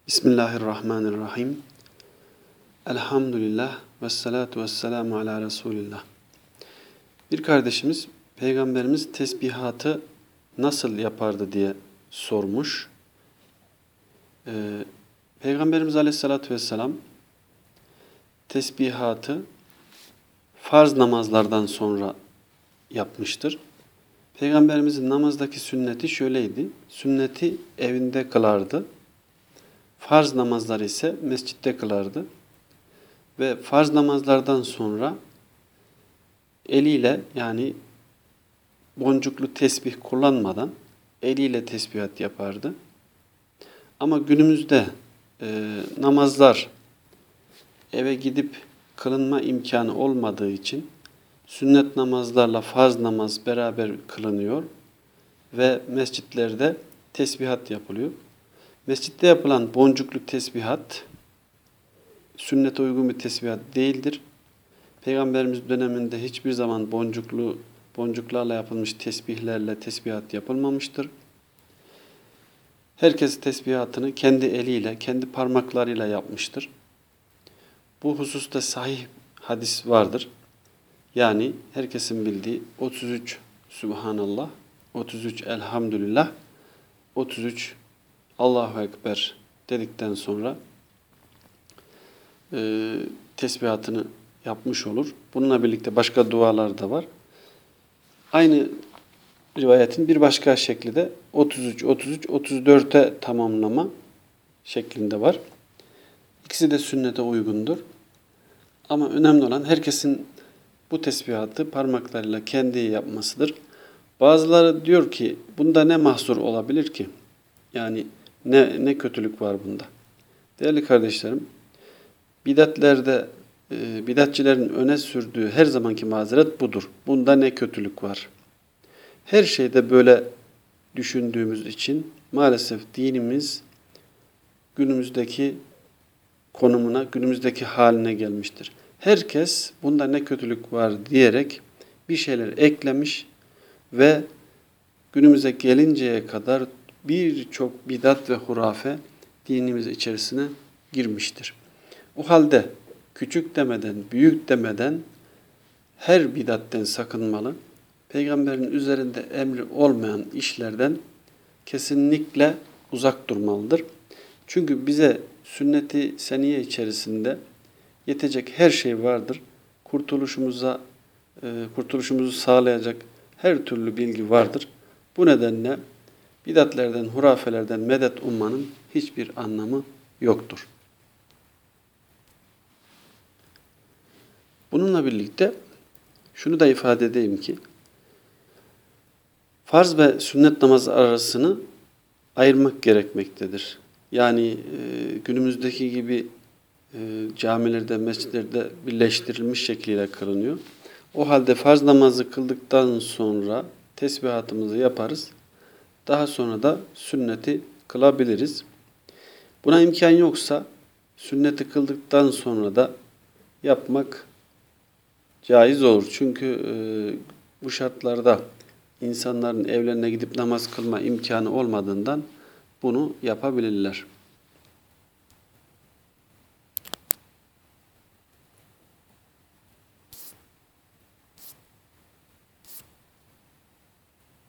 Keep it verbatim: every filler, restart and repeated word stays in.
Bismillahirrahmanirrahim. Elhamdülillah ve salatu ve selamu ala Resulillah. Bir kardeşimiz Peygamberimiz tesbihatı nasıl yapardı diye sormuş. Ee, Peygamberimiz Aleyhisselatü Vesselam tesbihatı farz namazlardan sonra yapmıştır. Peygamberimizin namazdaki sünneti şöyleydi. Sünneti evinde kılardı. Farz namazları ise mescitte kılardı. Ve farz namazlardan sonra eliyle, yani boncuklu tesbih kullanmadan eliyle tesbihat yapardı. Ama günümüzde e, namazlar eve gidip kılınma imkanı olmadığı için sünnet namazlarla farz namaz beraber kılınıyor ve mescitlerde tesbihat yapılıyor. Mescitte yapılan boncuklu tesbihat sünnete uygun bir tesbihat değildir. Peygamberimiz döneminde hiçbir zaman boncuklu boncuklarla yapılmış tesbihlerle tesbihat yapılmamıştır. Herkes tesbihatını kendi eliyle, kendi parmaklarıyla yapmıştır. Bu hususta sahih hadis vardır. Yani herkesin bildiği otuz üç Subhanallah, otuz üç Elhamdülillah, otuz üç Allahu Ekber dedikten sonra e, tesbihatını yapmış olur. Bununla birlikte başka dualar da var. Aynı rivayetin bir başka şekli de otuz üç, otuz üç, otuz dört'e tamamlama şeklinde var. İkisi de sünnete uygundur. Ama önemli olan herkesin bu tesbihatı parmaklarıyla kendi yapmasıdır. Bazıları diyor ki bunda ne mahsur olabilir ki? Yani ne ne kötülük var bunda? Değerli kardeşlerim, bidatlerde e, bidatçilerin öne sürdüğü her zamanki mazeret budur. Bunda ne kötülük var? Her şeyde böyle düşündüğümüz için maalesef dinimiz günümüzdeki konumuna, günümüzdeki haline gelmiştir. Herkes bunda ne kötülük var diyerek bir şeyler eklemiş ve günümüze gelinceye kadar birçok bidat ve hurafe dinimiz içerisine girmiştir. O halde küçük demeden, büyük demeden her bidatten sakınmalı. Peygamberin üzerinde emri olmayan işlerden kesinlikle uzak durmalıdır. Çünkü bize sünnet-i seniye içerisinde yetecek her şey vardır. Kurtuluşumuza, e, kurtuluşumuzu sağlayacak her türlü bilgi vardır. Bu nedenle bidatlerden, hurafelerden medet ummanın hiçbir anlamı yoktur. Bununla birlikte şunu da ifade edeyim ki, farz ve sünnet namazı arasını ayırmak gerekmektedir. Yani e, günümüzdeki gibi e, camilerde, mescitlerde birleştirilmiş şekliyle kılınıyor. O halde farz namazı kıldıktan sonra tesbihatımızı yaparız. Daha sonra da sünneti kılabiliriz. Buna imkan yoksa sünneti kıldıktan sonra da yapmak caiz olur. Çünkü e, bu şartlarda insanların evlerine gidip namaz kılma imkanı olmadığından bunu yapabilirler.